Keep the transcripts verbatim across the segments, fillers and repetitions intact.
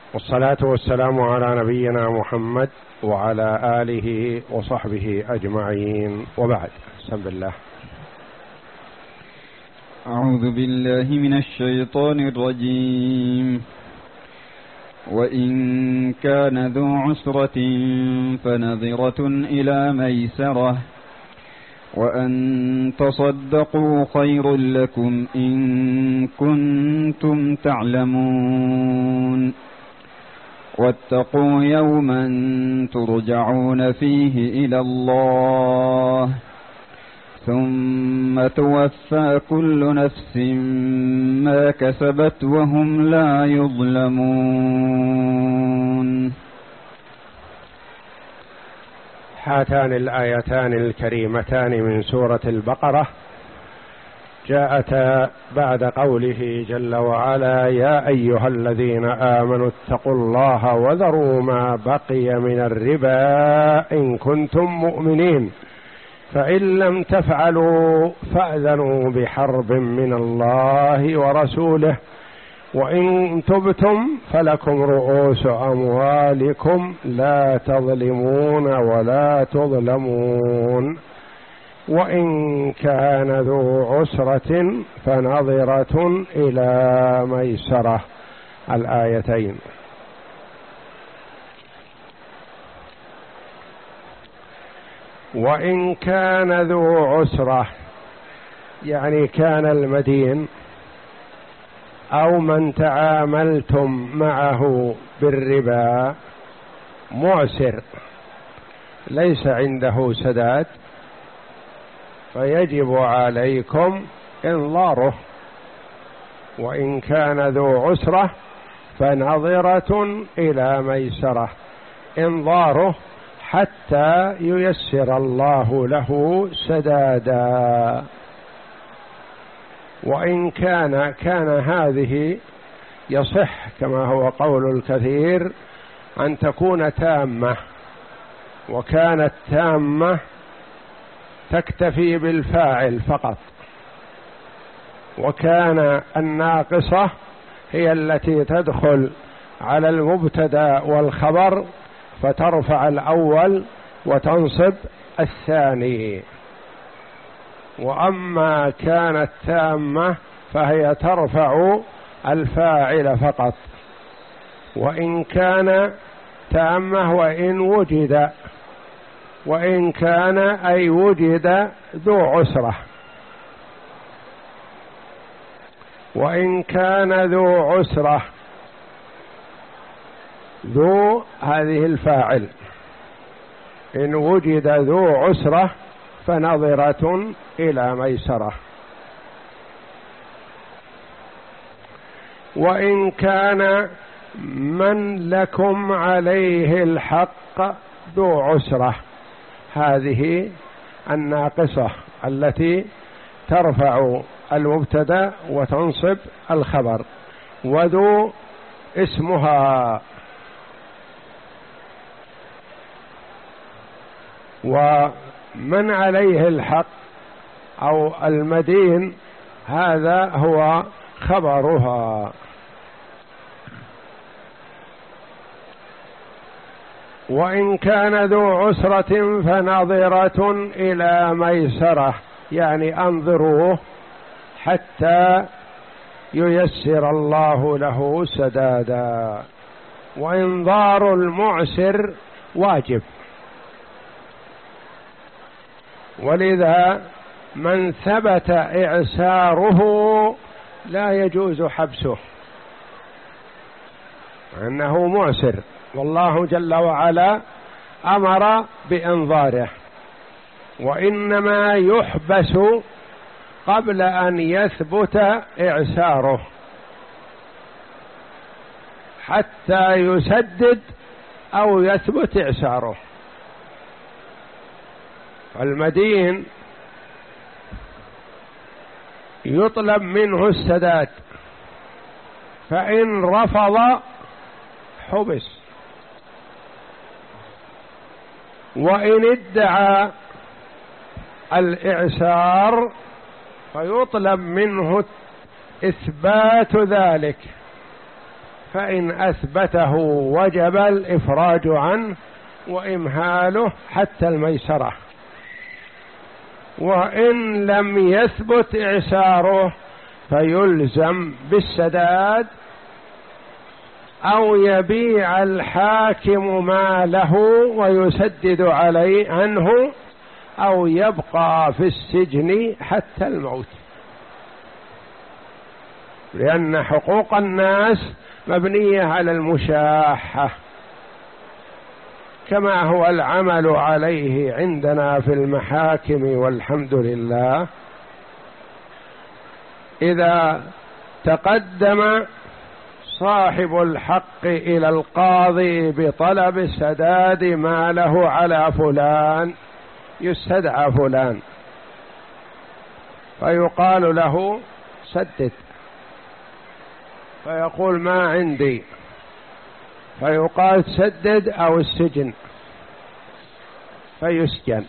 والصلاة والسلام على نبينا محمد وعلى آله وصحبه أجمعين، وبعد. بسم الله. أعوذ بالله من الشيطان الرجيم. وإن كان ذو عسرة فنظرة إلى ميسرة وأن تصدقوا خير لكم إن كنتم تعلمون. واتقوا يوما ترجعون فيه إلى الله ثم توفى كل نفس ما كسبت وهم لا يظلمون. هاتان الآيتان الكريمتان من سورة البقرة جاءتا بعد قوله جل وعلا: يا أيها الذين آمنوا اتقوا الله وذروا ما بقي من الربا إن كنتم مؤمنين فإن لم تفعلوا فأذنوا بحرب من الله ورسوله وإن تبتم فلكم رؤوس أموالكم لا تظلمون ولا تظلمون. وإن كان ذو عسرة فنظرة إلى ميسرة. الآيتين. وإن كان ذو عسرة يعني كان المدين أو من تعاملتم معه بالربا معسر ليس عنده سداد فيجب عليكم إنظاره. وإن كان ذو عسرة فنظرة إلى ميسرة، إنظاره حتى ييسر الله له سدادا. وإن كان كان هذه يصح كما هو قول الكثير أن تكون تامة، وكانت تامة تكتفي بالفاعل فقط، وكان الناقصة هي التي تدخل على المبتدأ والخبر فترفع الأول وتنصب الثاني. وأما كانت تامة فهي ترفع الفاعل فقط. وإن كان تامة وإن وجد، وإن كان أي وجد ذو عسرة. وإن كان ذو عسرة، ذو هذه الفاعل، إن وجد ذو عسرة فنظرة إلى ميسرة. وإن كان من لكم عليه الحق ذو عسرة، هذه الناقصة التي ترفع المبتدأ وتنصب الخبر، وذو اسمها. ومن عليه الحق أو المدين هذا هو خبرها. وإن كان ذو عسرة فنظرة إلى ميسرة، يعني أنظروه حتى ييسر الله له سدادا. وإنظار المعسر واجب، ولذا من ثبت إعساره لا يجوز حبسه أنه معسر، والله جل وعلا أمر بإنظاره. وإنما يحبس قبل أن يثبت إعساره حتى يسدد أو يثبت إعساره. المدين يطلب منه السداد، فإن رفض حبس. وإن ادعى الإعسار فيطلب منه إثبات ذلك، فإن أثبته وجب الإفراج عنه وإمهاله حتى الميسرة، وإن لم يثبت إعساره فيلزم بالسداد أو يبيع الحاكم ماله ويسدد عليه عنه أو يبقى في السجن حتى الموت، لأن حقوق الناس مبنية على المشاحة كما هو العمل عليه عندنا في المحاكم والحمد لله. إذا تقدم صاحب الحق إلى القاضي بطلب سداد ما له على فلان، يستدعى فلان فيقال له سدد، فيقول ما عندي، فيقال سدد أو السجن، فيسجن.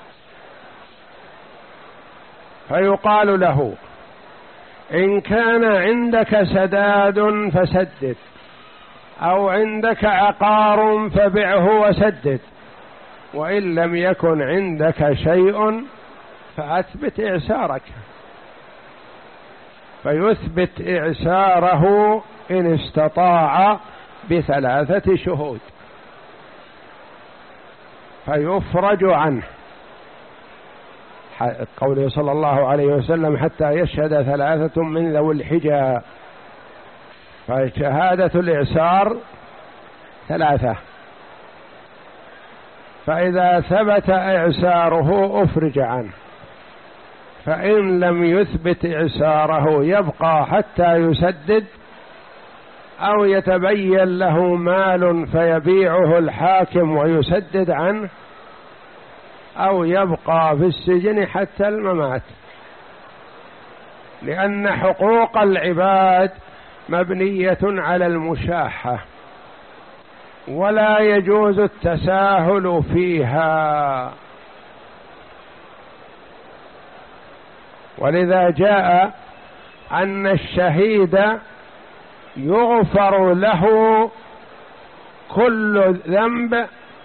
فيقال له إن كان عندك سداد فسدد، أو عندك عقار فبعه وسدد، وإن لم يكن عندك شيء فأثبت إعسارك، فيثبت إعساره إن استطاع بثلاثة شهود فيفرج عنه، قوله صلى الله عليه وسلم حتى يشهد ثلاثة من ذوي الحجى، فشهادة الإعسار ثلاثة، فإذا ثبت إعساره أفرج عنه، فإن لم يثبت إعساره يبقى حتى يسدد أو يتبين له مال فيبيعه الحاكم ويسدد عنه، أو يبقى في السجن حتى الممات، لأن حقوق العباد مبنية على المشاحة ولا يجوز التساهل فيها. ولذا جاء أن الشهيد يغفر له كل ذنب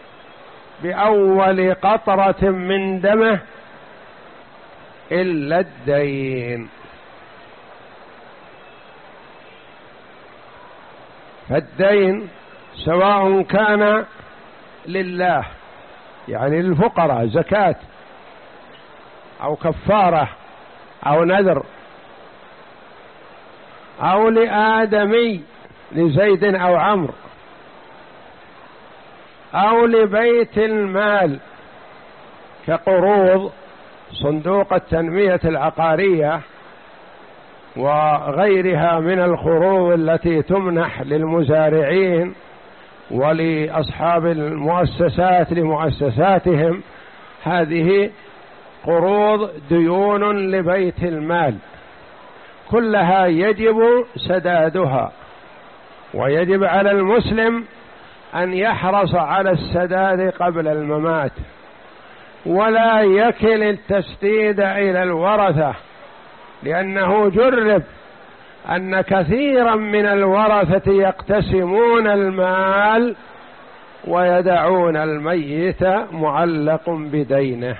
بأول قطرة من دمه إلا الدين، فالدين سواء كان لله يعني للفقراء زكاة أو كفارة أو نذر، أو لآدمي لزيد أو عمرو، أو لبيت المال كقروض صندوق التنمية العقارية وغيرها من القروض التي تمنح للمزارعين ولأصحاب المؤسسات لمؤسساتهم، هذه قروض ديون لبيت المال كلها يجب سدادها، ويجب على المسلم أن يحرص على السداد قبل الممات، ولا يكل التسديد إلى الورثة، لأنه جرب أن كثيرا من الورثة يقتسمون المال ويدعون الميت معلق بدينه،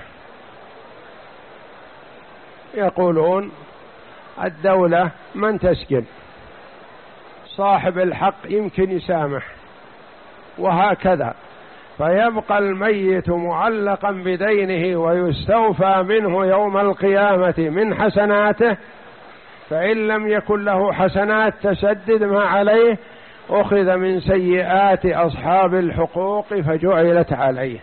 يقولون الدولة من تسجن، صاحب الحق يمكن يسامح، وهكذا، فيبقى الميت معلقا بدينه ويستوفى منه يوم القيامة من حسناته، فإن لم يكن له حسنات تسدد ما عليه أخذ من سيئات أصحاب الحقوق فجعلت عليه.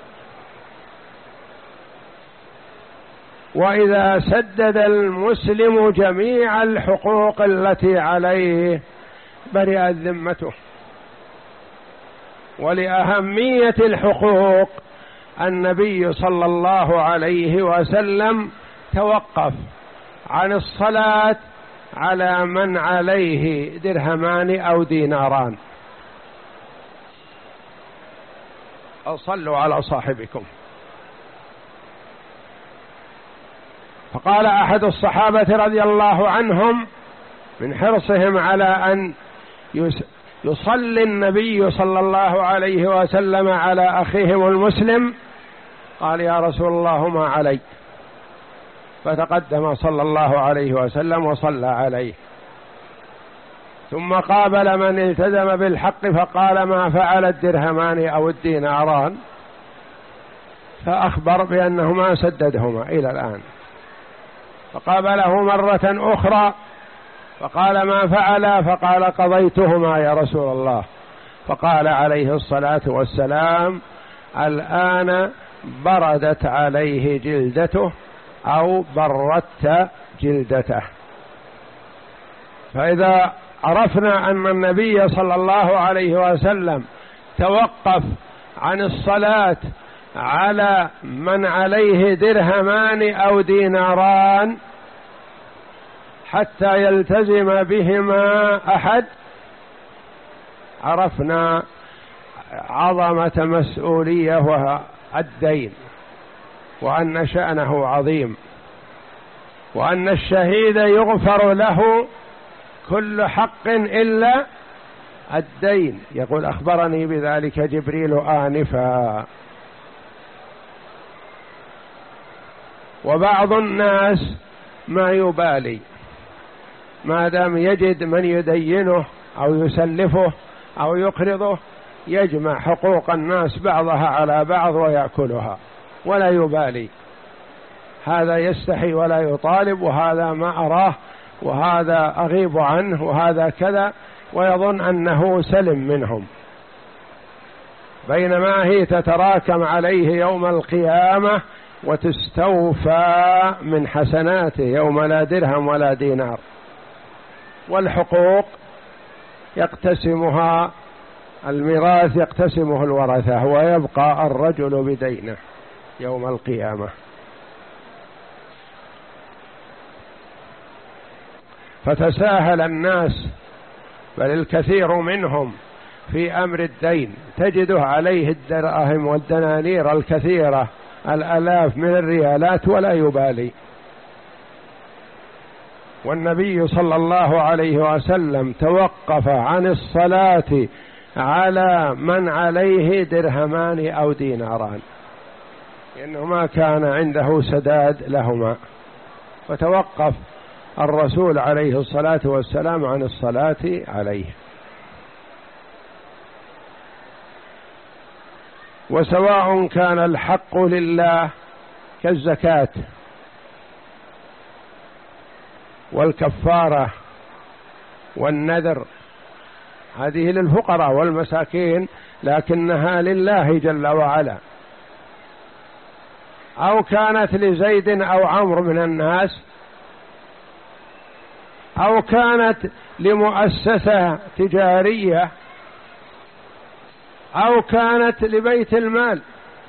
وإذا سدد المسلم جميع الحقوق التي عليه برئت ذمته. ولأهمية الحقوق النبي صلى الله عليه وسلم توقف عن الصلاة على من عليه درهمان أو ديناران. صلوا على صاحبكم. فقال أحد الصحابة رضي الله عنهم من حرصهم على أن يصلي النبي صلى الله عليه وسلم على أخيهم المسلم، قال يا رسول الله ما علي، فتقدم صلى الله عليه وسلم وصلى عليه. ثم قابل من التزم بالحق فقال ما فعل الدرهمان أو الديناران، فأخبر بأنه ما سددهما إلى الآن. فقابله مرة أخرى فقال ما فعل، فقال قضيتهما يا رسول الله. فقال عليه الصلاة والسلام الآن بردت عليه جلدته أو بردت جلدته. فإذا عرفنا أن النبي صلى الله عليه وسلم توقف عن الصلاة على من عليه درهمان أو ديناران حتى يلتزم بهما أحد، عرفنا عظمة مسؤولية والدين، وأن شأنه عظيم، وأن الشهيد يغفر له كل حق إلا الدين. يقول أخبرني بذلك جبريل آنفا. وبعض الناس ما يبالي ما دام يجد من يدينه أو يسلفه أو يقرضه، يجمع حقوق الناس بعضها على بعض ويأكلها ولا يبالي، هذا يستحي ولا يطالب، وهذا ما أراه، وهذا أغيب عنه، وهذا كذا، ويظن أنه سلم منهم، بينما هي تتراكم عليه يوم القيامة وتستوفى من حسناته يوم لا درهم ولا دينار. والحقوق يقتسمها الميراث، يقتسمه الورثة، ويبقى الرجل بدينه يوم القيامة. فتساهل الناس، بل الكثير منهم في أمر الدين تجده عليه الدراهم والدنانير الكثيرة، الآلاف من الريالات، ولا يبالي. والنبي صلى الله عليه وسلم توقف عن الصلاة على من عليه درهمان أو ديناران، لأنه ما كان عنده سداد لهما، فتوقف الرسول عليه الصلاة والسلام عن الصلاة عليه. وسواء كان الحق لله كالزكاة والكفارة والنذر، هذه للفقراء والمساكين لكنها لله جل وعلا، أو كانت لزيد أو عمرو من الناس، أو كانت لمؤسسة تجارية، أو كانت لبيت المال،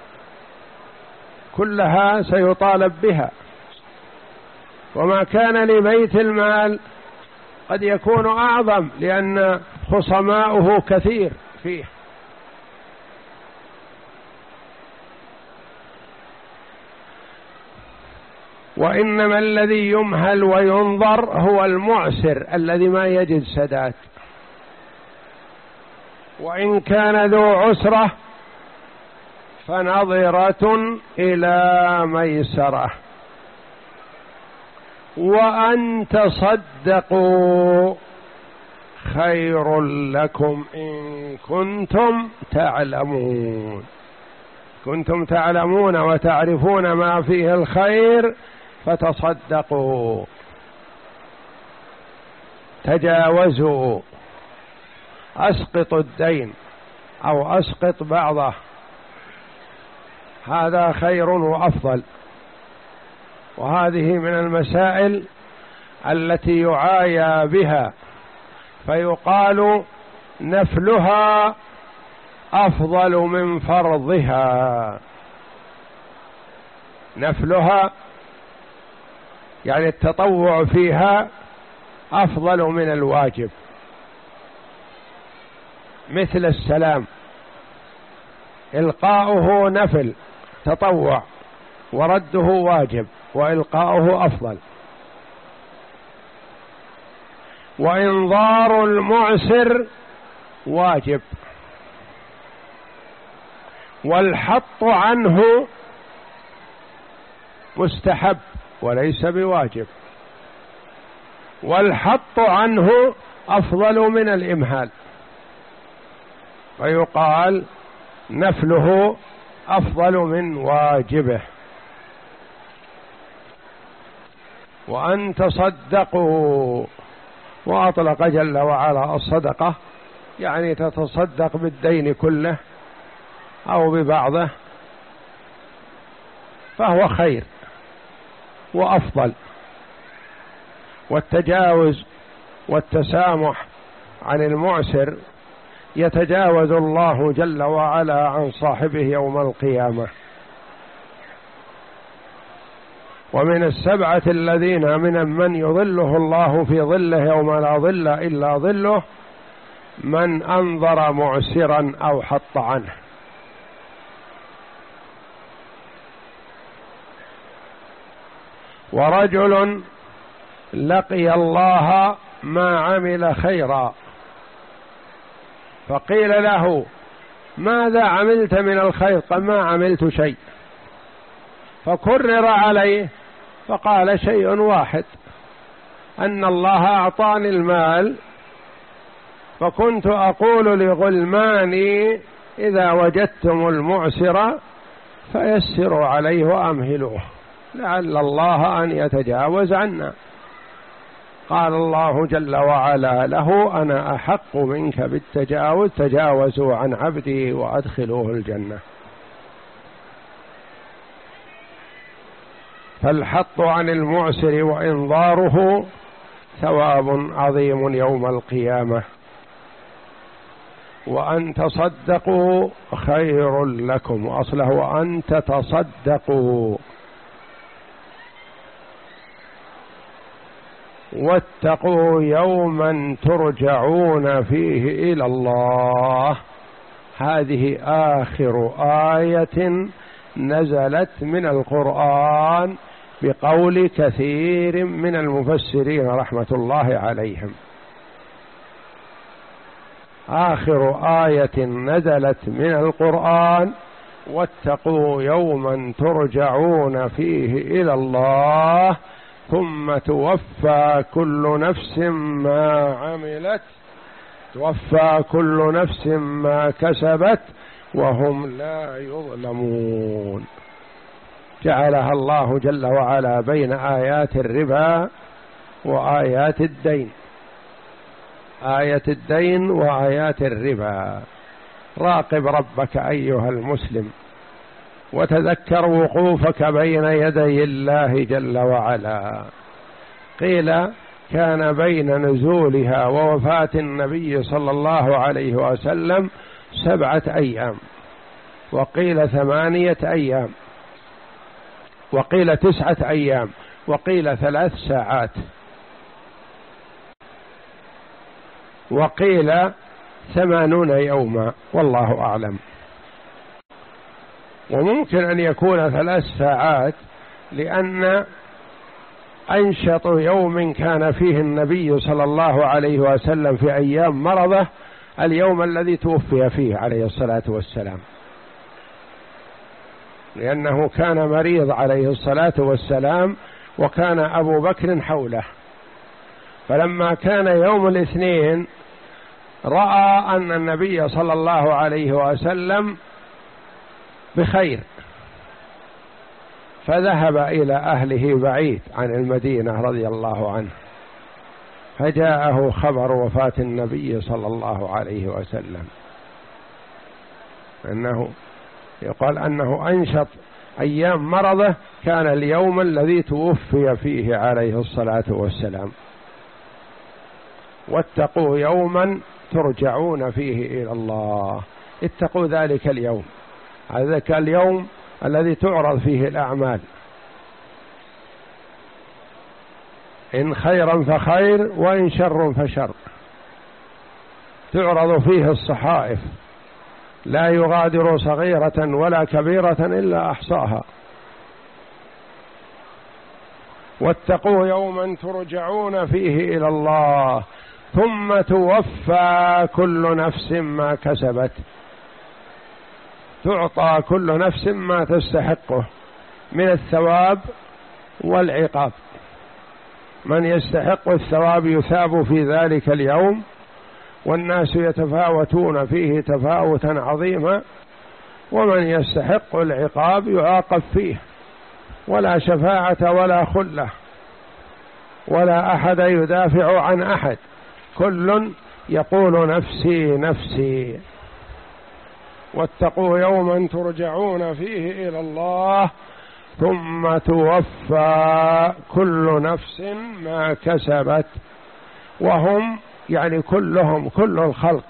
كلها سيطالب بها. وما كان لبيت المال قد يكون أعظم لأن خصماؤه كثير فيه. وإنما الذي يمهل وينظر هو المعسر الذي ما يجد سداد، وإن كان ذو عسرة فنظرة إلى ميسرة، وأن تصدقوا خير لكم إن كنتم تعلمون. كنتم تعلمون وتعرفون ما فيه الخير فتصدقوا، تجاوزوا، أسقطوا الدين أو أسقط بعضه، هذا خير وأفضل. وهذه من المسائل التي يعايا بها، فيقال نفلها أفضل من فرضها. نفلها يعني التطوع فيها أفضل من الواجب، مثل السلام، إلقاؤه نفل تطوع ورده واجب، وإلقاؤه أفضل. وإنظار المعسر واجب، والحط عنه مستحب وليس بواجب، والحط عنه أفضل من الإمهال، ويقال نفله أفضل من واجبه. وأن تصدقوا، وأطلق جل وعلا الصدقة يعني تتصدق بالدين كله أو ببعضه، فهو خير وأفضل. والتجاوز والتسامح عن المعسر يتجاوز الله جل وعلا عن صاحبه يوم القيامة. ومن السبعة الذين من من يظله الله في ظله يوم لا ظل إلا ظله من أنظر معسرا أو حط عنه. ورجل لقي الله ما عمل خيرا فقيل له ماذا عملت من الخير؟ قال ما عملت شيء، فكرر عليه فقال شيء واحد، أن الله أعطاني المال فكنت أقول لغلماني إذا وجدتم المعسر فيسروا عليه وأمهلوه لعل الله أن يتجاوز عنا. قال الله جل وعلا له أنا أحق منك بالتجاوز، تجاوزوا عن عبدي وأدخلوه الجنة. فالحط عن المعسر وإنظاره ثواب عظيم يوم القيامة. وأن تصدقوا خير لكم، وأصله وأن تتصدقوا. واتقوا يوما ترجعون فيه إلى الله. هذه آخر آية نزلت من القرآن بقول كثير من المفسرين رحمة الله عليهم. آخر آية نزلت من القرآن واتقوا يوما ترجعون فيه إلى الله ثم توفى كل نفس ما عملت توفى كل نفس ما كسبت وهم لا يظلمون. جعلها الله جل وعلا بين آيات الربا وآيات الدين، آية الدين وآيات الربا. راقب ربك أيها المسلم وتذكر وقوفك بين يدي الله جل وعلا. قيل كان بين نزولها ووفاة النبي صلى الله عليه وسلم سبعة أيام، وقيل ثمانية أيام، وقيل تسعة أيام، وقيل ثلاث ساعات، وقيل ثمانون يوما، والله أعلم. وممكن أن يكون ثلاث ساعات لأن أنشط يوم كان فيه النبي صلى الله عليه وسلم في أيام مرضه اليوم الذي توفي فيه عليه الصلاة والسلام، لأنه كان مريض عليه الصلاة والسلام وكان أبو بكر حوله، فلما كان يوم الاثنين رأى أن النبي صلى الله عليه وسلم بخير فذهب إلى أهله بعيد عن المدينة رضي الله عنه، فجاءه خبر وفاة النبي صلى الله عليه وسلم، أنه يقال أنه أنشط أيام مرضه كان اليوم الذي توفي فيه عليه الصلاة والسلام. واتقوا يوما ترجعون فيه إلى الله، اتقوا ذلك اليوم، ذلك اليوم الذي تعرض فيه الأعمال، إن خيرا فخير وإن شر فشر، تعرض فيه الصحائف لا يغادر صغيرة ولا كبيرة إلا أحصاها. واتقوا يوما ترجعون فيه إلى الله ثم توفى كل نفس ما كسبت، تعطى كل نفس ما تستحقه من الثواب والعقاب. من يستحق الثواب يثاب في ذلك اليوم، والناس يتفاوتون فيه تفاوتا عظيما، ومن يستحق العقاب يعاقب فيه، ولا شفاعة ولا خلة ولا أحد يدافع عن أحد، كل يقول نفسي نفسي. واتقوا يوما ترجعون فيه إلى الله ثم توفى كل نفس ما كسبت، وهم يعني كلهم كل الخلق،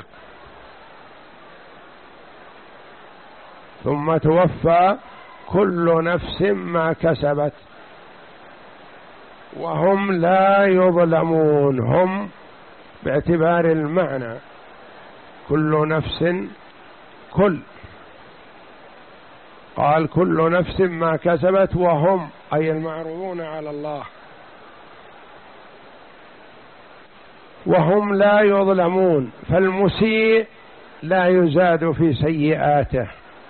ثم توفى كل نفس ما كسبت وهم لا يظلمون. هم باعتبار المعنى، كل نفس كل، قال كل نفس ما كسبت وهم أي المعروضون على الله، وهم لا يظلمون. فالمسيء لا يزاد في سيئاته،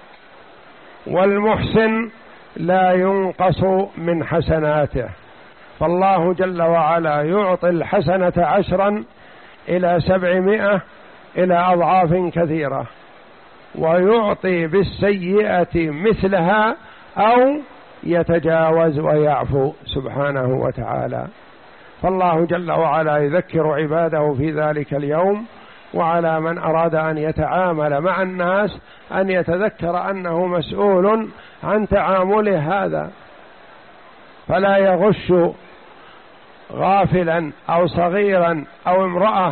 والمحسن لا ينقص من حسناته. فالله جل وعلا يعطي الحسنة عشرا إلى سبعمائة إلى أضعاف كثيرة، ويعطي بالسيئة مثلها أو يتجاوز ويعفو سبحانه وتعالى. فالله جل وعلا يذكر عباده في ذلك اليوم، وعلى من أراد أن يتعامل مع الناس أن يتذكر أنه مسؤول عن تعامله هذا، فلا يغش غافلا أو صغيرا أو امرأة،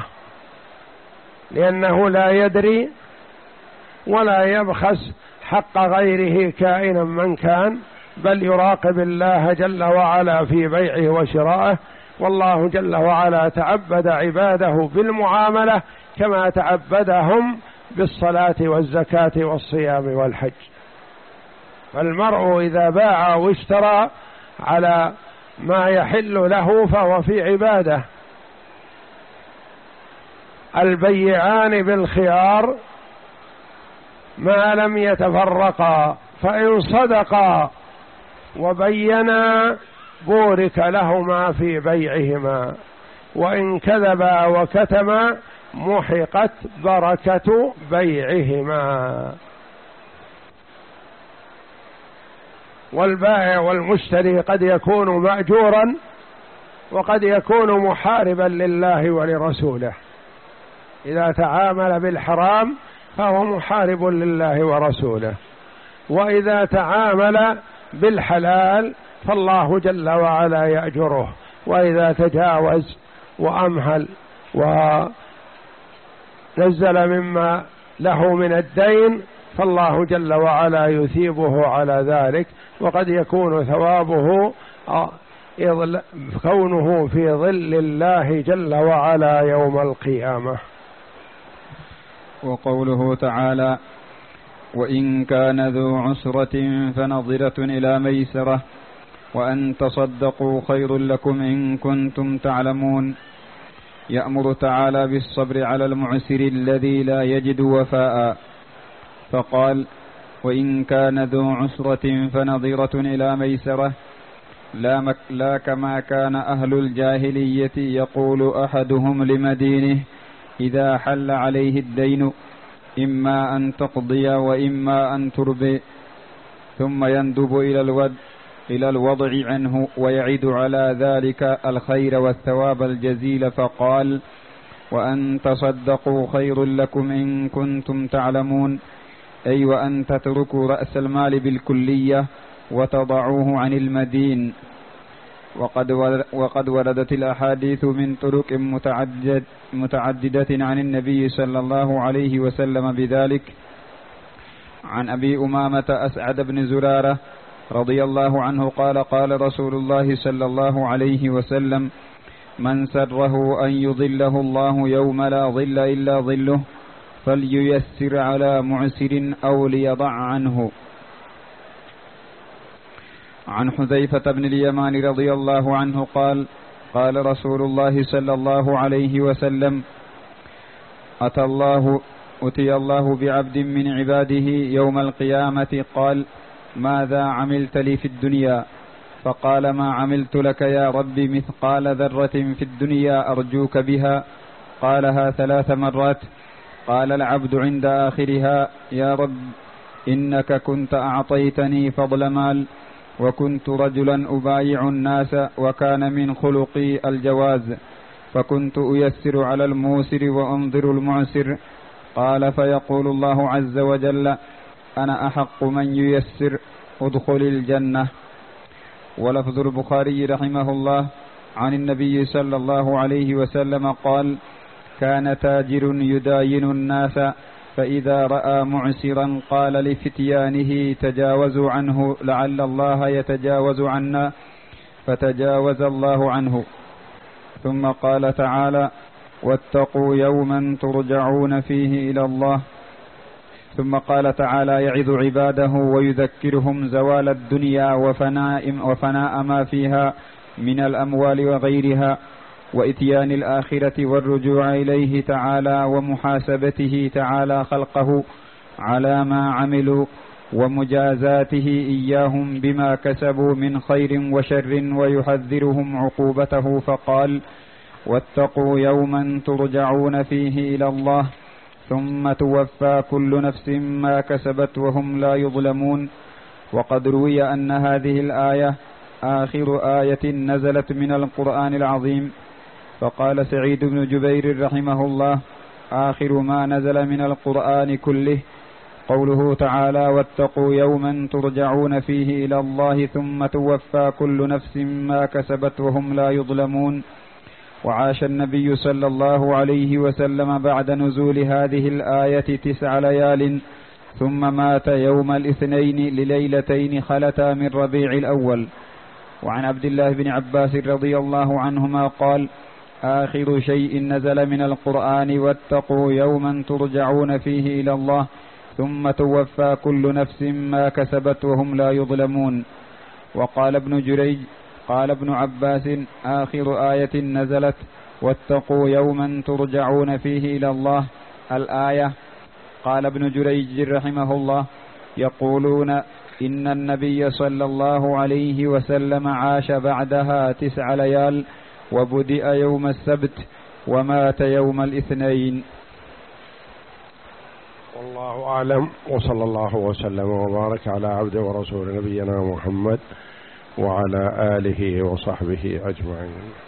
لأنه لا يدري، ولا يبخس حق غيره كائنا من كان، بل يراقب الله جل وعلا في بيعه وشرائه. والله جل وعلا تعبد عباده بالمعاملة كما تعبدهم بالصلاة والزكاة والصيام والحج. فالمرء إذا باع واشترى على ما يحل له فهو في عبادة. البيعان بالخيار ما لم يتفرقا، فإن صدقا وبينا بورك لهما في بيعهما، وإن كذبا وكتما محقت بركة بيعهما. والبائع والمشتري قد يكون مأجورا وقد يكون محاربا لله ولرسوله. إذا تعامل بالحرام فهو محارب لله ورسوله، وإذا تعامل بالحلال فالله جل وعلا يأجره، وإذا تجاوز وأمهل ونزل مما له من الدين فالله جل وعلا يثيبه على ذلك. وقد يكون ثوابه كونه في ظل الله جل وعلا يوم القيامة. وقوله تعالى: وإن كان ذو عسرة فنظرة إلى ميسرة وأن تصدقوا خير لكم إن كنتم تعلمون. يأمر تعالى بالصبر على المعسر الذي لا يجد وفاء، فقال: وإن كان ذو عسرة فنظرة إلى ميسرة، لا, مك لا كما كان أهل الجاهلية يقول أحدهم لمدينه إذا حل عليه الدين: إما أن تقضي وإما أن تربي، ثم يندب إلى الود إلى الوضع عنه ويعد على ذلك الخير والثواب الجزيل، فقال: وأن تصدقوا خير لكم إن كنتم تعلمون، أي وأن تتركوا رأس المال بالكلية وتضعوه عن المدين. وقد وقد وردت الأحاديث من طرق متعدد متعددة عن النبي صلى الله عليه وسلم بذلك. عن أبي أمامة أسعد بن زرارة رضي الله عنه قال: قال رسول الله صلى الله عليه وسلم: من سره أن يظله الله يوم لا ظل إلا ظله فلييسر على معسر أو ليضع عنه. عن حذيفة بن اليمان رضي الله عنه قال: قال رسول الله صلى الله عليه وسلم: أتى الله أتي الله بعبد من عباده يوم القيامة قال: ماذا عملت لي في الدنيا؟ فقال: ما عملت لك يا رب مثقال ذرة في الدنيا أرجوك بها. قالها ثلاث مرات. قال العبد عند آخرها: يا رب إنك كنت أعطيتني فضل مال، وكنت رجلا أبايع الناس، وكان من خلقي الجواز، فكنت أيسر على الموسر وأنظر المعسر. قال: فيقول الله عز وجل: أنا أحق من ييسر، ادخل الجنة. ولفظ البخاري رحمه الله عن النبي صلى الله عليه وسلم قال: كان تاجر يداين الناس، فإذا رأى معسرا قال لفتيانه: تجاوزوا عنه لعل الله يتجاوز عنا، فتجاوز الله عنه. ثم قال تعالى: واتقوا يوما ترجعون فيه إلى الله. ثم قال تعالى يعظ عباده ويذكرهم زوال الدنيا وفناء, وفناء ما فيها من الأموال وغيرها، وإتيان الآخرة والرجوع إليه تعالى، ومحاسبته تعالى خلقه على ما عملوا، ومجازاته إياهم بما كسبوا من خير وشر، ويحذرهم عقوبته. فقال: واتقوا يوما ترجعون فيه إلى الله ثم توفى كل نفس ما كسبت وهم لا يظلمون. وقد روي أن هذه الآية آخر آية نزلت من القرآن العظيم. فقال سعيد بن جبير رحمه الله: آخر ما نزل من القرآن كله قوله تعالى: واتقوا يوما ترجعون فيه إلى الله ثم توفى كل نفس ما كسبت وهم لا يظلمون. وعاش النبي صلى الله عليه وسلم بعد نزول هذه الآية تسع ليال، ثم مات يوم الاثنين لليلتين خلتا من ربيع الأول. وعن عبد الله بن عباس رضي الله عنهما قال: آخر شيء نزل من القرآن واتقوا يوما ترجعون فيه إلى الله ثم توفى كل نفس ما كسبت وهم لا يظلمون. وقال ابن جريج: قال ابن عباس: آخر آية نزلت واتقوا يوما ترجعون فيه إلى الله الآية. قال ابن جريج رحمه الله: يقولون إن النبي صلى الله عليه وسلم عاش بعدها تسع ليال، وبدأ يوم السبت ومات يوم الاثنين. والله أعلم، وصلى الله وسلم وبارك على عبده ورسول نبينا محمد وعلى آله وصحبه أجمعين.